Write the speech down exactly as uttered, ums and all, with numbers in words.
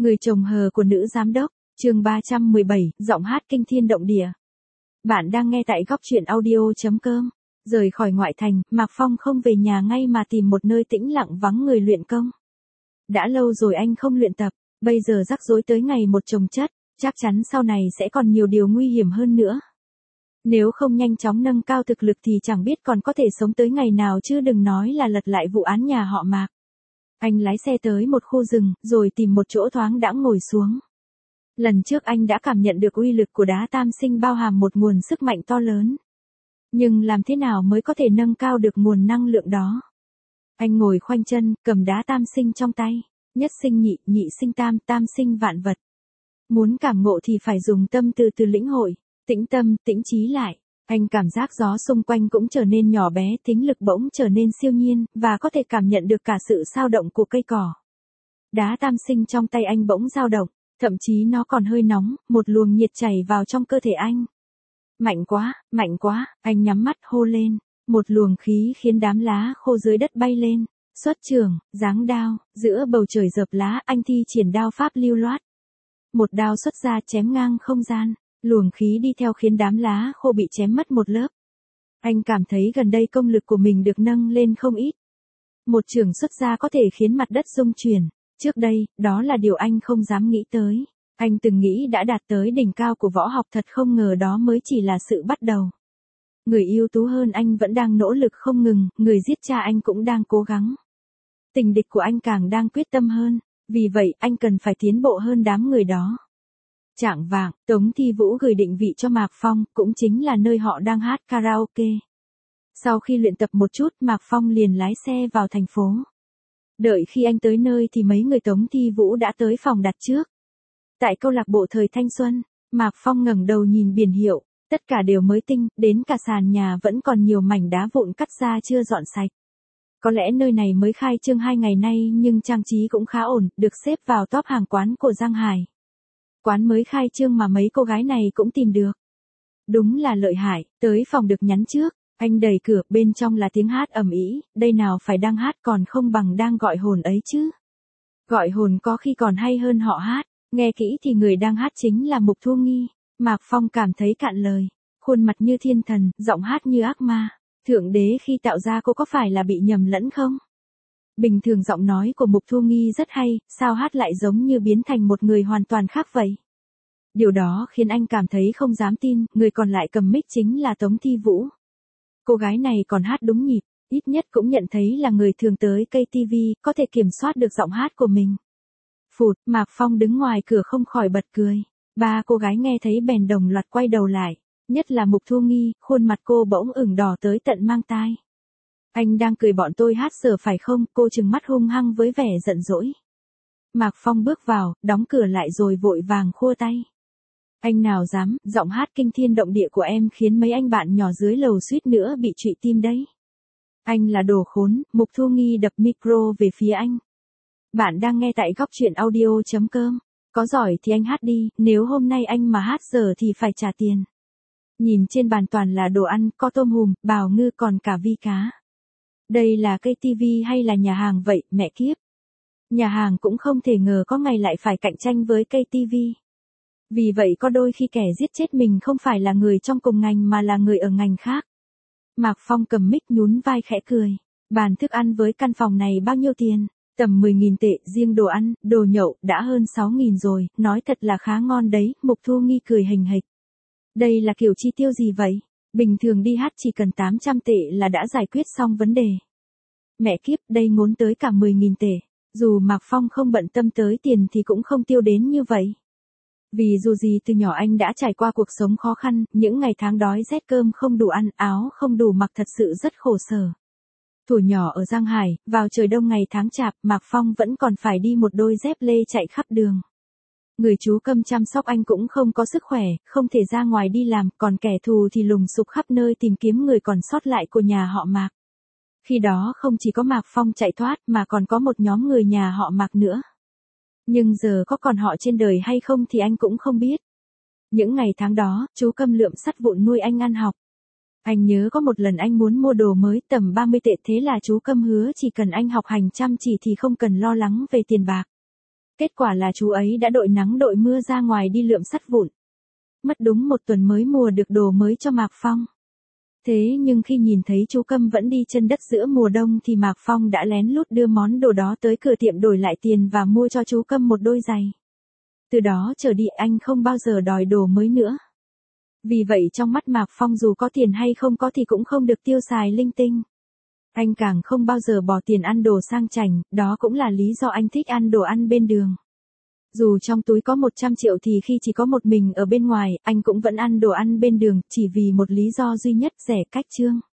Người chồng hờ của nữ giám đốc, chương ba trăm mười bảy, giọng hát kinh thiên động địa. Bạn đang nghe tại góc truyện audio chấm com. Rời khỏi ngoại thành, Mạc Phong không về nhà ngay mà tìm một nơi tĩnh lặng vắng người luyện công. Đã lâu rồi anh không luyện tập, bây giờ rắc rối tới ngày một chồng chất, chắc chắn sau này sẽ còn nhiều điều nguy hiểm hơn nữa. Nếu không nhanh chóng nâng cao thực lực thì chẳng biết còn có thể sống tới ngày nào chứ đừng nói là lật lại vụ án nhà họ Mạc. Anh lái xe tới một khu rừng, rồi tìm một chỗ thoáng đãng ngồi xuống. Lần trước anh đã cảm nhận được uy lực của đá tam sinh bao hàm một nguồn sức mạnh to lớn. Nhưng làm thế nào mới có thể nâng cao được nguồn năng lượng đó? Anh ngồi khoanh chân, cầm đá tam sinh trong tay. Nhất sinh nhị, nhị sinh tam, tam sinh vạn vật. Muốn cảm ngộ thì phải dùng tâm từ từ lĩnh hội, tĩnh tâm, tĩnh trí lại. Anh cảm giác gió xung quanh cũng trở nên nhỏ bé, thính lực bỗng trở nên siêu nhiên, và có thể cảm nhận được cả sự dao động của cây cỏ. Đá tam sinh trong tay anh bỗng dao động, thậm chí nó còn hơi nóng, một luồng nhiệt chảy vào trong cơ thể anh. Mạnh quá, mạnh quá, anh nhắm mắt hô lên, một luồng khí khiến đám lá khô dưới đất bay lên, xuất trường, giáng đao, giữa bầu trời dợp lá anh thi triển đao pháp lưu loát. Một đao xuất ra chém ngang không gian. Luồng khí đi theo khiến đám lá khô bị chém mất một lớp. Anh cảm thấy gần đây công lực của mình được nâng lên không ít. Một chưởng xuất ra có thể khiến mặt đất rung chuyển. Trước đây, đó là điều anh không dám nghĩ tới. Anh từng nghĩ đã đạt tới đỉnh cao của võ học, thật không ngờ đó mới chỉ là sự bắt đầu. Người ưu tú hơn anh vẫn đang nỗ lực không ngừng, người giết cha anh cũng đang cố gắng. Tình địch của anh càng đang quyết tâm hơn, vì vậy anh cần phải tiến bộ hơn đám người đó. Chạng vạng, Tống Thi Vũ gửi định vị cho Mạc Phong, cũng chính là nơi họ đang hát karaoke. Sau khi luyện tập một chút, Mạc Phong liền lái xe vào thành phố. Đợi khi anh tới nơi thì mấy người Tống Thi Vũ đã tới phòng đặt trước. Tại câu lạc bộ thời thanh xuân, Mạc Phong ngẩng đầu nhìn biển hiệu, tất cả đều mới tinh, đến cả sàn nhà vẫn còn nhiều mảnh đá vụn cắt ra chưa dọn sạch. Có lẽ nơi này mới khai trương hai ngày nay nhưng trang trí cũng khá ổn, được xếp vào top hàng quán của Giang Hải. Quán mới khai trương mà mấy cô gái này cũng tìm được. Đúng là lợi hại, tới phòng được nhắn trước, anh đẩy cửa, bên trong là tiếng hát ầm ĩ, đây nào phải đang hát còn không bằng đang gọi hồn ấy chứ. Gọi hồn có khi còn hay hơn họ hát, nghe kỹ thì người đang hát chính là Mục Thu Nghi. Mạc Phong cảm thấy cạn lời, khuôn mặt như thiên thần, giọng hát như ác ma. Thượng đế khi tạo ra cô có phải là bị nhầm lẫn không? Bình thường giọng nói của Mục Thu Nghi rất hay, sao hát lại giống như biến thành một người hoàn toàn khác vậy? Điều đó khiến anh cảm thấy không dám tin, người còn lại cầm mic chính là Tống Thi Vũ. Cô gái này còn hát đúng nhịp, ít nhất cũng nhận thấy là người thường tới ca tê vê, có thể kiểm soát được giọng hát của mình. Phụt, Mạc Phong đứng ngoài cửa không khỏi bật cười. Ba cô gái nghe thấy bèn đồng loạt quay đầu lại, nhất là Mục Thu Nghi, khuôn mặt cô bỗng ửng đỏ tới tận mang tai. Anh đang cười bọn tôi hát dở phải không? Cô trừng mắt hung hăng với vẻ giận dỗi. Mạc Phong bước vào, đóng cửa lại rồi vội vàng khua tay. Anh nào dám, giọng hát kinh thiên động địa của em khiến mấy anh bạn nhỏ dưới lầu suýt nữa bị trụy tim đấy. Anh là đồ khốn, Mục Thu Nghi đập micro về phía anh. Bạn đang nghe tại góc truyện audio chấm com. Có giỏi thì anh hát đi, nếu hôm nay anh mà hát dở thì phải trả tiền. Nhìn trên bàn toàn là đồ ăn, có tôm hùm, bào ngư còn cả vi cá. Đây là ca tê vê hay là nhà hàng vậy, mẹ kiếp. Nhà hàng cũng không thể ngờ có ngày lại phải cạnh tranh với ca tê vê. Vì vậy có đôi khi kẻ giết chết mình không phải là người trong cùng ngành mà là người ở ngành khác. Mạc Phong cầm mic nhún vai khẽ cười. Bàn thức ăn với căn phòng này bao nhiêu tiền? Tầm mười nghìn tệ, riêng đồ ăn, đồ nhậu, đã hơn sáu nghìn rồi, nói thật là khá ngon đấy, Mục Thu Nghi cười hình hịch. Đây là kiểu chi tiêu gì vậy? Bình thường đi hát chỉ cần tám trăm tệ là đã giải quyết xong vấn đề. Mẹ kiếp, đây ngốn tới cả mười nghìn tệ. Dù Mạc Phong không bận tâm tới tiền thì cũng không tiêu đến như vậy. Vì dù gì từ nhỏ anh đã trải qua cuộc sống khó khăn, những ngày tháng đói rét cơm không đủ ăn, áo không đủ mặc thật sự rất khổ sở. Thuở nhỏ ở Giang Hải, vào trời đông ngày tháng chạp, Mạc Phong vẫn còn phải đi một đôi dép lê chạy khắp đường. Người chú Câm chăm sóc anh cũng không có sức khỏe, không thể ra ngoài đi làm, còn kẻ thù thì lùng sục khắp nơi tìm kiếm người còn sót lại của nhà họ Mạc. Khi đó không chỉ có Mạc Phong chạy thoát mà còn có một nhóm người nhà họ Mạc nữa. Nhưng giờ có còn họ trên đời hay không thì anh cũng không biết. Những ngày tháng đó, chú Câm lượm sắt vụn nuôi anh ăn học. Anh nhớ có một lần anh muốn mua đồ mới tầm ba mươi tệ, thế là chú Câm hứa chỉ cần anh học hành chăm chỉ thì không cần lo lắng về tiền bạc. Kết quả là chú ấy đã đội nắng đội mưa ra ngoài đi lượm sắt vụn. Mất đúng một tuần mới mua được đồ mới cho Mạc Phong. Thế nhưng khi nhìn thấy chú Câm vẫn đi chân đất giữa mùa đông thì Mạc Phong đã lén lút đưa món đồ đó tới cửa tiệm đổi lại tiền và mua cho chú Câm một đôi giày. Từ đó trở đi anh không bao giờ đòi đồ mới nữa. Vì vậy trong mắt Mạc Phong dù có tiền hay không có thì cũng không được tiêu xài linh tinh. Anh càng không bao giờ bỏ tiền ăn đồ sang chảnh, đó cũng là lý do anh thích ăn đồ ăn bên đường. Dù trong túi có một trăm triệu thì khi chỉ có một mình ở bên ngoài, anh cũng vẫn ăn đồ ăn bên đường, chỉ vì một lý do duy nhất: rẻ cách chương.